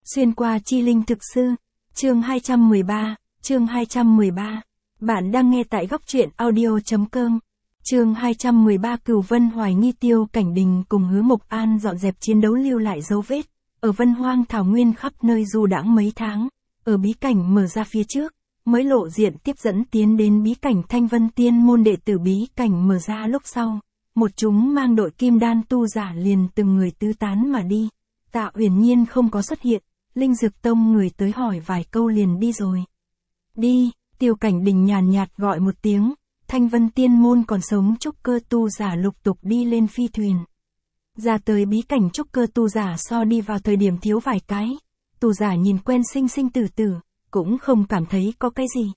Xuyên qua chi linh thực sư. Chương 213. Bạn đang nghe tại góc truyện audio.com. Chương 213. Cửu Vân hoài nghi Tiêu Cảnh Đình cùng Hứa Mộc An dọn dẹp chiến đấu lưu lại dấu vết. Ở Vân Hoang thảo nguyên khắp nơi du đãng mấy tháng. Ở bí cảnh mở ra phía trước, mới lộ diện tiếp dẫn tiến đến bí cảnh Thanh Vân Tiên môn đệ tử bí cảnh mở ra lúc sau. Một chúng mang đội kim đan tu giả liền từng người tứ tán mà đi. Tạ Uyển Nhiên không có xuất hiện, Linh Dược Tông người tới hỏi vài câu liền đi rồi. Đi, Tiêu Cảnh Đình nhàn nhạt gọi một tiếng, Thanh Vân Tiên môn còn sống trúc cơ tu giả lục tục đi lên phi thuyền. Ra tới bí cảnh trúc cơ tu giả so đi vào thời điểm thiếu vài cái, tu giả nhìn quen sinh sinh tử tử, cũng không cảm thấy có cái gì.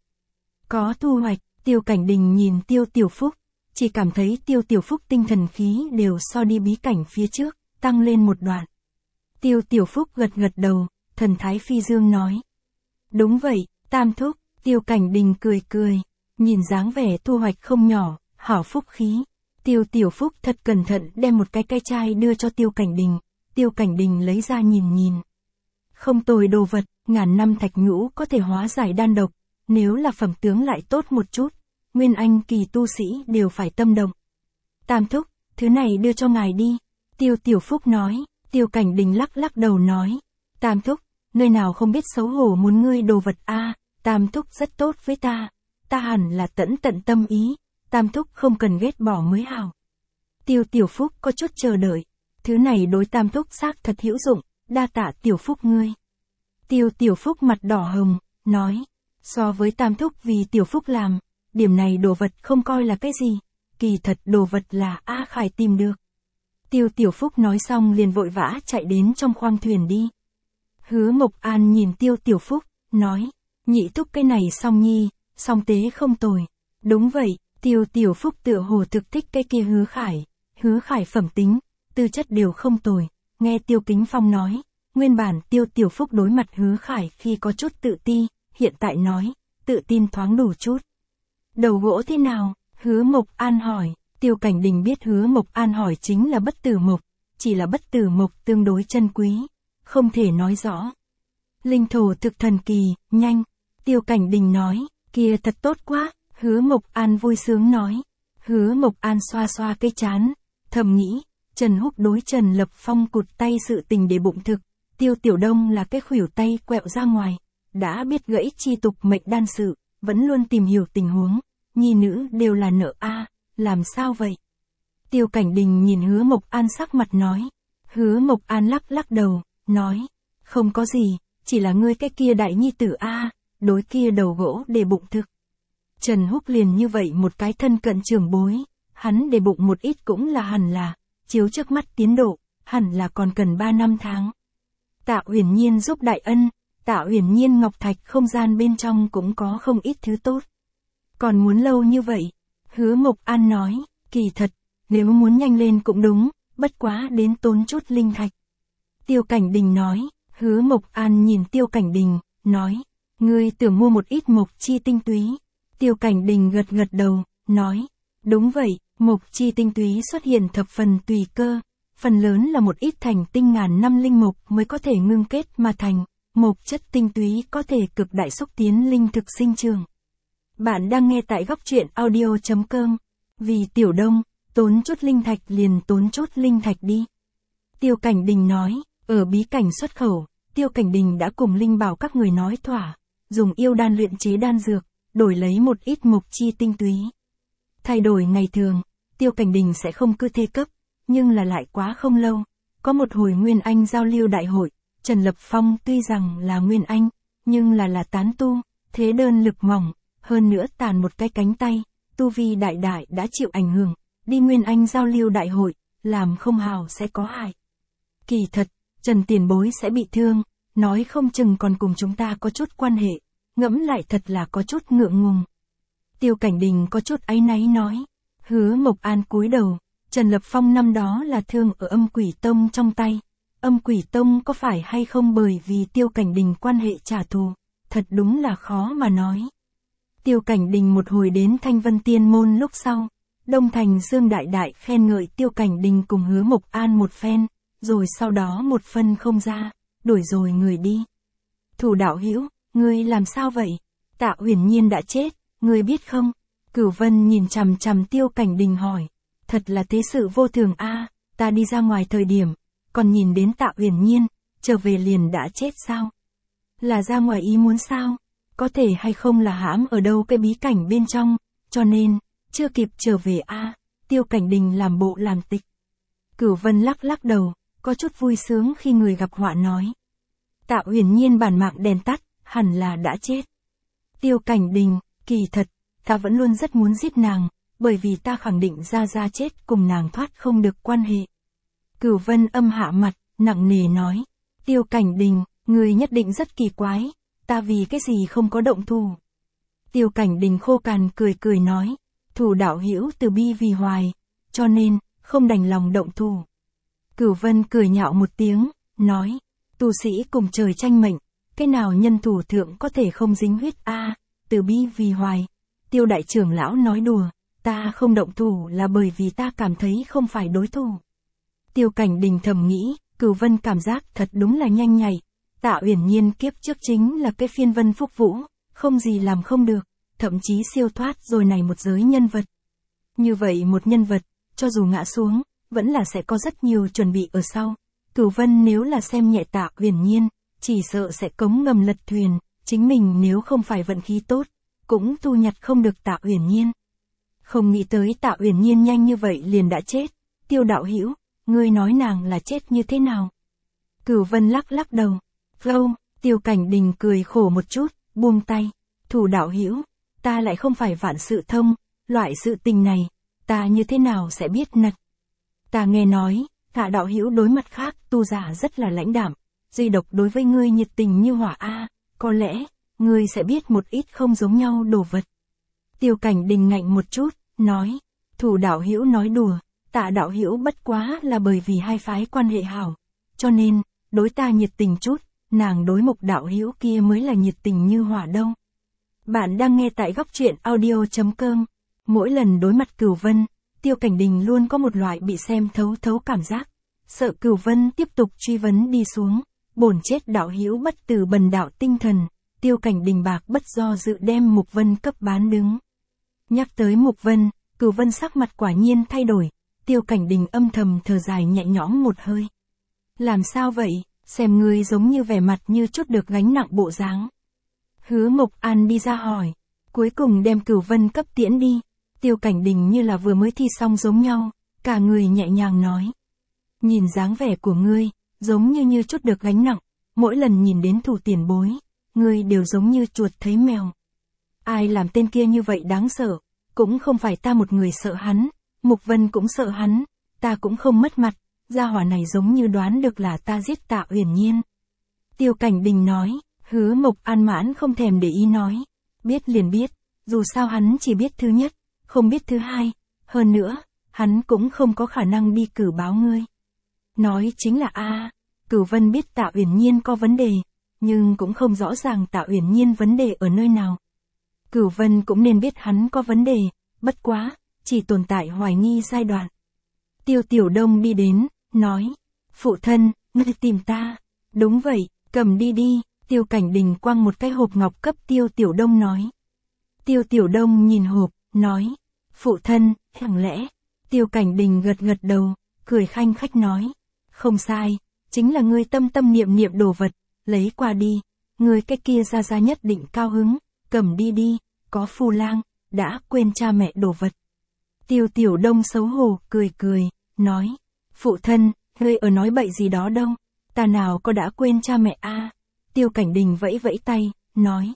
Có thu hoạch, Tiêu Cảnh Đình nhìn Tiêu Tiểu Phúc, chỉ cảm thấy Tiêu Tiểu Phúc tinh thần khí đều so đi bí cảnh phía trước, tăng lên một đoạn. Tiêu Tiểu Phúc gật gật đầu, thần thái phi dương nói. Đúng vậy, Tam thúc. Tiêu Cảnh Đình cười cười, nhìn dáng vẻ thu hoạch không nhỏ, hảo phúc khí. Tiêu Tiểu Phúc thật cẩn thận đem một cái chai đưa cho Tiêu Cảnh Đình, Tiêu Cảnh Đình lấy ra nhìn nhìn. Không tồi đồ vật, ngàn năm thạch nhũ có thể hóa giải đan độc, nếu là phẩm tướng lại tốt một chút, nguyên anh kỳ tu sĩ đều phải tâm động. Tam thúc, thứ này đưa cho ngài đi, Tiêu Tiểu Phúc nói. Tiêu Cảnh Đình lắc lắc đầu nói, Tam thúc, nơi nào không biết xấu hổ muốn ngươi đồ vật a. Tam thúc rất tốt với ta hẳn là tận tâm ý, Tam thúc không cần ghét bỏ mới hảo. Tiêu Tiểu Phúc có chút chờ đợi, thứ này đối Tam thúc xác thật hữu dụng, đa tạ Tiểu Phúc ngươi. Tiêu Tiểu Phúc mặt đỏ hồng, nói, so với Tam thúc vì Tiểu Phúc làm, điểm này đồ vật không coi là cái gì, kỳ thật đồ vật là A Khải tìm được. Tiêu Tiểu Phúc nói xong liền vội vã chạy đến trong khoang thuyền đi. Hứa Mộc An nhìn Tiêu Tiểu Phúc, nói, nhị thúc cái này song nhi, song tế không tồi. Đúng vậy, Tiêu Tiểu Phúc tựa hồ thực thích cái kia Hứa Khải phẩm tính, tư chất đều không tồi. Nghe Tiêu Kính Phong nói, nguyên bản Tiêu Tiểu Phúc đối mặt Hứa Khải khi có chút tự ti, hiện tại nói, tự tin thoáng đủ chút. Đầu gỗ thế nào? Hứa Mộc An hỏi. Tiêu Cảnh Đình biết Hứa Mộc An hỏi chính là bất tử mộc, chỉ là bất tử mộc tương đối chân quý, không thể nói rõ. Linh thổ thực thần kỳ, nhanh. Tiêu Cảnh Đình nói, kia thật tốt quá, Hứa Mộc An vui sướng nói. Hứa Mộc An xoa xoa cái trán, thầm nghĩ, Trần Húc đối Trần Lập Phong cụt tay sự tình để bụng thực, Tiêu Tiểu Đông là cái khuỷu tay quẹo ra ngoài, đã biết gãy chi tục mệnh đan sự, vẫn luôn tìm hiểu tình huống, nhi nữ đều là nợ a, làm sao vậy? Tiêu Cảnh Đình nhìn Hứa Mộc An sắc mặt nói. Hứa Mộc An lắc lắc đầu, nói, không có gì, chỉ là ngươi cái kia đại nhi tử a, đối kia đầu gỗ để bụng thực. Trần Húc liền như vậy một cái thân cận trưởng bối, hắn để bụng một ít cũng là hẳn là, chiếu trước mắt tiến độ, hẳn là còn cần 3 năm tháng. Tạ Uyển Nhiên giúp đại ân, Tạ Uyển Nhiên ngọc thạch không gian bên trong cũng có không ít thứ tốt. Còn muốn lâu như vậy? Hứa Mộc An nói, kỳ thật, nếu muốn nhanh lên cũng đúng, bất quá đến tốn chút linh thạch. Tiêu Cảnh Đình nói. Hứa Mộc An nhìn Tiêu Cảnh Đình, nói, ngươi tưởng mua một ít mộc chi tinh túy. Tiêu Cảnh Đình gật gật đầu, nói, đúng vậy, mộc chi tinh túy xuất hiện thập phần tùy cơ, phần lớn là một ít thành tinh ngàn năm linh mộc mới có thể ngưng kết mà thành, mộc chất tinh túy có thể cực đại xúc tiến linh thực sinh trưởng. Bạn đang nghe tại góc truyện audio.com, vì Tiểu Đông, tốn chút linh thạch liền tốn chút linh thạch đi. Tiêu Cảnh Đình nói, ở bí cảnh xuất khẩu, Tiêu Cảnh Đình đã cùng Linh Bảo các người nói thỏa, dùng yêu đan luyện chế đan dược, đổi lấy một ít mộc chi tinh túy. Thay đổi ngày thường, Tiêu Cảnh Đình sẽ không cứ thê cấp, nhưng là lại quá không lâu, có một hồi Nguyên Anh giao lưu đại hội, Trần Lập Phong tuy rằng là Nguyên Anh, nhưng là tán tu, thế đơn lực mỏng, hơn nữa tàn một cái cánh tay, tu vi đại đã chịu ảnh hưởng, đi Nguyên Anh giao lưu đại hội, làm không hào sẽ có hại. Kỳ thật, Trần tiền bối sẽ bị thương, nói không chừng còn cùng chúng ta có chút quan hệ, ngẫm lại thật là có chút ngượng ngùng. Tiêu Cảnh Đình có chút áy náy nói. Hứa Mộc An cúi đầu, Trần Lập Phong năm đó là thương ở Âm Quỷ Tông trong tay, Âm Quỷ Tông có phải hay không bởi vì Tiêu Cảnh Đình quan hệ trả thù, thật đúng là khó mà nói. Tiêu Cảnh Đình một hồi đến Thanh Vân Tiên môn lúc sau, Đông Thành Dương Đại khen ngợi Tiêu Cảnh Đình cùng Hứa Mộc An một phen, rồi sau đó một phân không ra, đuổi rồi người đi. Thủ đạo hữu, ngươi làm sao vậy? Tạ Uyển Nhiên đã chết, ngươi biết không? Cửu Vân nhìn chằm chằm Tiêu Cảnh Đình hỏi. Thật là thế sự vô thường a, ta đi ra ngoài thời điểm, còn nhìn đến Tạ Uyển Nhiên, trở về liền đã chết sao? Là ra ngoài ý muốn sao? Có thể hay không là hãm ở đâu cái bí cảnh bên trong, cho nên, chưa kịp trở về a. Tiêu Cảnh Đình làm bộ làm tịch. Cửu Vân lắc lắc đầu, có chút vui sướng khi người gặp họa nói. Tạ Uyển Nhiên bản mạng đèn tắt, hẳn là đã chết. Tiêu Cảnh Đình, kỳ thật, ta vẫn luôn rất muốn giết nàng, bởi vì ta khẳng định ra chết cùng nàng thoát không được quan hệ. Cửu Vân âm hạ mặt, nặng nề nói. Tiêu Cảnh Đình, người nhất định rất kỳ quái, ta vì cái gì không có động thủ. Tiêu Cảnh Đình khô cằn cười cười nói. Thủ đạo hữu từ bi vì hoài, cho nên, không đành lòng động thủ. Cửu Vân cười nhạo một tiếng, nói. Tu sĩ cùng trời tranh mệnh, cái nào nhân thủ thượng có thể không dính huyết a? Từ bi vì hoài. Tiêu đại trưởng lão nói đùa, ta không động thủ là bởi vì ta cảm thấy không phải đối thủ. Tiêu Cảnh Đình thầm nghĩ, Cửu Vân cảm giác thật đúng là nhanh nhạy. Tạ Uyển Nhiên kiếp trước chính là cái phiên vân phúc vũ, không gì làm không được, thậm chí siêu thoát rồi này một giới nhân vật. Như vậy một nhân vật, cho dù ngã xuống, vẫn là sẽ có rất nhiều chuẩn bị ở sau. Cửu Vân nếu là xem nhẹ Tạ Uyển Nhiên, chỉ sợ sẽ cống ngầm lật thuyền, chính mình nếu không phải vận khí tốt, cũng thu nhặt không được Tạ Uyển Nhiên. Không nghĩ tới Tạ Uyển Nhiên nhanh như vậy liền đã chết. Tiêu đạo hữu, ngươi nói nàng là chết như thế nào? Cửu Vân lắc lắc đầu. Gâu, Tiêu Cảnh Đình cười khổ một chút, buông tay. Thủ đạo hữu, ta lại không phải vạn sự thông, loại sự tình này, ta như thế nào sẽ biết nật. Ta nghe nói, Tạ đạo hữu đối mặt khác tu giả rất là lãnh đạm, duy độc đối với ngươi nhiệt tình như hỏa a, có lẽ, ngươi sẽ biết một ít không giống nhau đồ vật. Tiêu Cảnh Đình ngạnh một chút, nói, thủ đạo hữu nói đùa, Tạ đạo hữu bất quá là bởi vì hai phái quan hệ hảo, cho nên, đối ta nhiệt tình chút, nàng đối Mục đạo hữu kia mới là nhiệt tình như hỏa đâu. Bạn đang nghe tại góc truyện audio.com. Mỗi lần đối mặt Cửu Vân, Tiêu Cảnh Đình luôn có một loại bị xem thấu thấu cảm giác. Sợ Cửu Vân tiếp tục truy vấn đi xuống, bổn chết đạo hữu bất từ bần đạo tinh thần, Tiêu Cảnh Đình bạc bất do dự đem Mục Vân cấp bán đứng. Nhắc tới Mục Vân, Cửu Vân sắc mặt quả nhiên thay đổi, Tiêu Cảnh Đình âm thầm thở dài nhẹ nhõm một hơi. Làm sao vậy, xem ngươi giống như vẻ mặt như chút được gánh nặng bộ dáng. Hứa Mộc An đi ra hỏi, cuối cùng đem Cửu Vân cấp tiễn đi. Tiêu Cảnh Đình như là vừa mới thi xong giống nhau, cả người nhẹ nhàng nói. Nhìn dáng vẻ của ngươi, giống như chút được gánh nặng, mỗi lần nhìn đến thủ tiền bối, ngươi đều giống như chuột thấy mèo. Ai làm tên kia như vậy đáng sợ, cũng không phải ta một người sợ hắn, Mục Vân cũng sợ hắn, ta cũng không mất mặt, gia hỏa này giống như đoán được là ta giết Tạ Uyển Nhiên. Tiêu Cảnh Đình nói, Hứa Mộc An mãn không thèm để ý nói, biết liền biết, dù sao hắn chỉ biết thứ nhất, không biết thứ hai, hơn nữa, hắn cũng không có khả năng đi cử báo ngươi. Nói chính là Cửu Vân biết Tạ Uyển Nhiên có vấn đề, nhưng cũng không rõ ràng Tạ Uyển Nhiên vấn đề ở nơi nào. Cửu Vân cũng nên biết hắn có vấn đề, bất quá, chỉ tồn tại hoài nghi giai đoạn. Tiêu Tiểu Đông đi đến, nói, phụ thân, ngươi tìm ta. Đúng vậy, cầm đi đi. Tiêu Cảnh Đình quăng một cái hộp ngọc cấp Tiêu Tiểu Đông nói. Tiêu Tiểu Đông nhìn hộp, nói, phụ thân, chẳng lẽ? Tiêu Cảnh Đình gật gật đầu, cười khanh khách nói, không sai, chính là ngươi tâm tâm niệm niệm đồ vật, lấy qua đi, ngươi cái kia ra nhất định cao hứng, cầm đi đi, có Phu Lang, đã quên cha mẹ đồ vật. Tiêu Tiểu Đông xấu hổ, cười cười, nói, phụ thân, ngươi ở nói bậy gì đó đâu, ta nào có đã quên cha mẹ Tiêu Cảnh Đình vẫy vẫy tay, nói,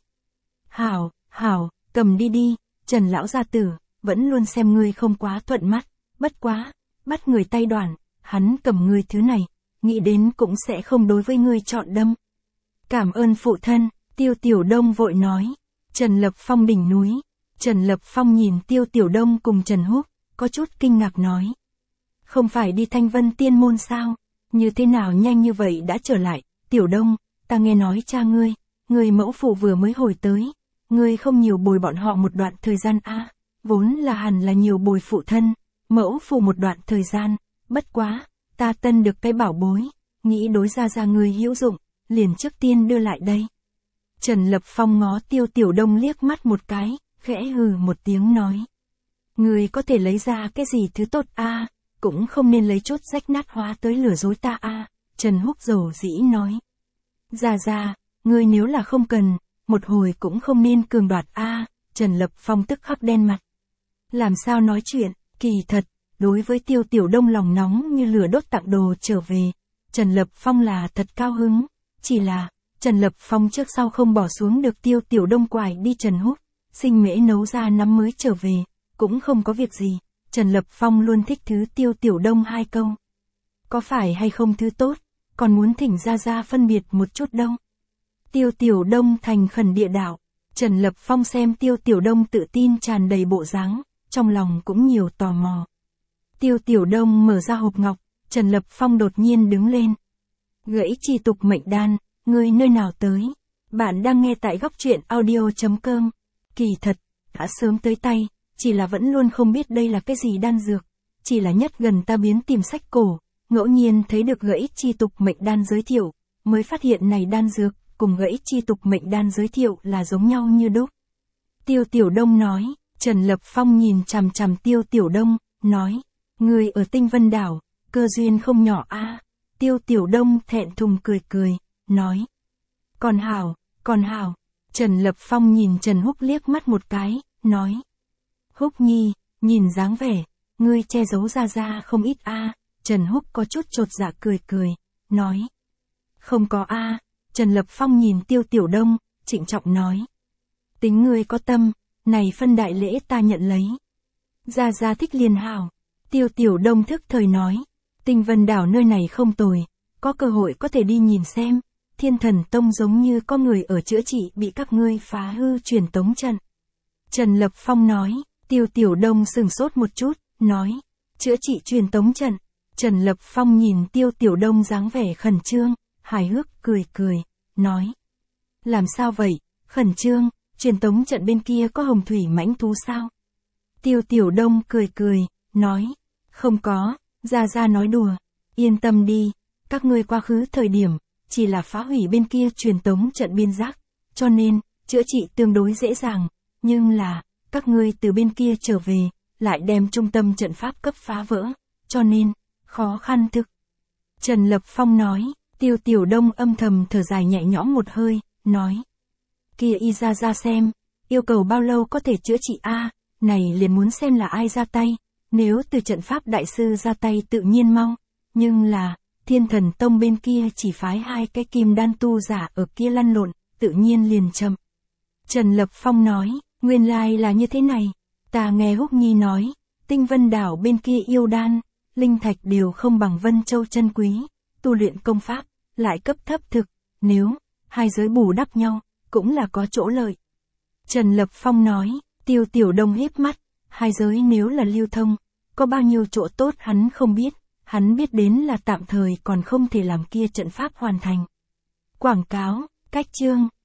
hảo, cầm đi đi, Trần lão gia tử, vẫn luôn xem ngươi không quá thuận mắt, bất quá, bắt người tay đoạn, hắn cầm ngươi thứ này, nghĩ đến cũng sẽ không đối với ngươi chọn đâm. Cảm ơn phụ thân, Tiêu Tiểu Đông vội nói. Trần Lập Phong đỉnh núi. Trần Lập Phong nhìn Tiêu Tiểu Đông cùng Trần Húc, có chút kinh ngạc nói. Không phải đi Thanh Vân Tiên Môn sao? Như thế nào nhanh như vậy đã trở lại? Tiểu Đông, ta nghe nói cha ngươi, người mẫu phụ vừa mới hồi tới. Ngươi không nhiều bồi bọn họ một đoạn thời gian vốn là hẳn là nhiều bồi phụ thân, mẫu phụ một đoạn thời gian, bất quá, ta tân được cái bảo bối, nghĩ đối ra ngươi hữu dụng, liền trước tiên đưa lại đây. Trần Lập Phong ngó Tiêu Tiểu Đông liếc mắt một cái, khẽ hừ một tiếng nói. Người có thể lấy ra cái gì thứ tốt a, cũng không nên lấy chút rách nát hóa tới lừa dối ta a. Trần Húc dầu dĩ nói. Ra, ngươi nếu là không cần, một hồi cũng không nên cường đoạt a. Trần Lập Phong tức khắc đen mặt. Làm sao nói chuyện, kỳ thật, đối với Tiêu Tiểu Đông lòng nóng như lửa đốt tặng đồ trở về, Trần Lập Phong là thật cao hứng, chỉ là, Trần Lập Phong trước sau không bỏ xuống được Tiêu Tiểu Đông quải đi Trần Húc, Sinh Mễ nấu ra nắm mới trở về, cũng không có việc gì, Trần Lập Phong luôn thích thứ Tiêu Tiểu Đông hai câu. Có phải hay không thứ tốt, còn muốn thỉnh ra phân biệt một chút đâu. Tiêu Tiểu Đông thành khẩn địa đạo, Trần Lập Phong xem Tiêu Tiểu Đông tự tin tràn đầy bộ dáng, trong lòng cũng nhiều tò mò. Tiêu Tiểu Đông mở ra hộp ngọc, Trần Lập Phong đột nhiên đứng lên. Gãy chi tục mệnh đan, ngươi nơi nào tới? Bạn đang nghe tại góc truyện audio.com. Kỳ thật, đã sớm tới tay, chỉ là vẫn luôn không biết đây là cái gì đan dược. Chỉ là nhất gần ta biến tìm sách cổ, ngẫu nhiên thấy được gãy chi tục mệnh đan giới thiệu, mới phát hiện này đan dược, cùng gãy chi tục mệnh đan giới thiệu là giống nhau như đúc. Tiêu Tiểu Đông nói, Trần Lập Phong nhìn chằm chằm Tiêu Tiểu Đông, nói, người ở Tinh Vân Đảo, cơ duyên không nhỏ a. Tiêu Tiểu Đông thẹn thùng cười, nói, còn hảo, Trần Lập Phong nhìn Trần Húc liếc mắt một cái, nói, Húc Nhi, nhìn dáng vẻ, ngươi che giấu ra không ít a. Trần Húc có chút chột dạ cười, nói, không có a. Trần Lập Phong nhìn Tiêu Tiểu Đông, trịnh trọng nói, tính ngươi có tâm, này phân đại lễ ta nhận lấy. Ra thích liền hảo. Tiêu Tiểu Đông thức thời nói, Tinh Vân Đảo nơi này không tồi, có cơ hội có thể đi nhìn xem, Thiên Thần Tông giống như có người ở chữa trị bị các ngươi phá hư truyền tống trận. Trần Lập Phong nói, Tiêu Tiểu Đông sừng sốt một chút, nói, chữa trị truyền tống trận. Trần Lập Phong nhìn Tiêu Tiểu Đông dáng vẻ khẩn trương, hài hước cười, nói, làm sao vậy, khẩn trương, truyền tống trận bên kia có hồng thủy mãnh thú sao? Tiêu Tiểu Đông cười, nói, không có, ra nói đùa, yên tâm đi, các ngươi quá khứ thời điểm, chỉ là phá hủy bên kia truyền tống trận biên giác, cho nên, chữa trị tương đối dễ dàng, nhưng là, các ngươi từ bên kia trở về, lại đem trung tâm trận pháp cấp phá vỡ, cho nên, khó khăn thực. Trần Lập Phong nói, Tiêu Tiểu Đông âm thầm thở dài nhẹ nhõm một hơi, nói, kia y ra xem, yêu cầu bao lâu có thể chữa trị a, này liền muốn xem là ai ra tay. Nếu từ trận pháp đại sư ra tay tự nhiên mau, nhưng là, Thiên Thần Tông bên kia chỉ phái 2 cái kim đan tu giả ở kia lăn lộn, tự nhiên liền chậm. Trần Lập Phong nói, nguyên lai là như thế này, ta nghe Húc Nhi nói, Tinh Vân Đảo bên kia yêu đan, linh thạch đều không bằng Vân Châu chân quý, tu luyện công pháp, lại cấp thấp thực, nếu, hai giới bù đắp nhau, cũng là có chỗ lợi. Trần Lập Phong nói, Tiêu Tiểu Đông híp mắt, hai giới nếu là lưu thông, có bao nhiêu chỗ tốt hắn không biết, hắn biết đến là tạm thời còn không thể làm kia trận pháp hoàn thành. Quảng cáo, cách chương.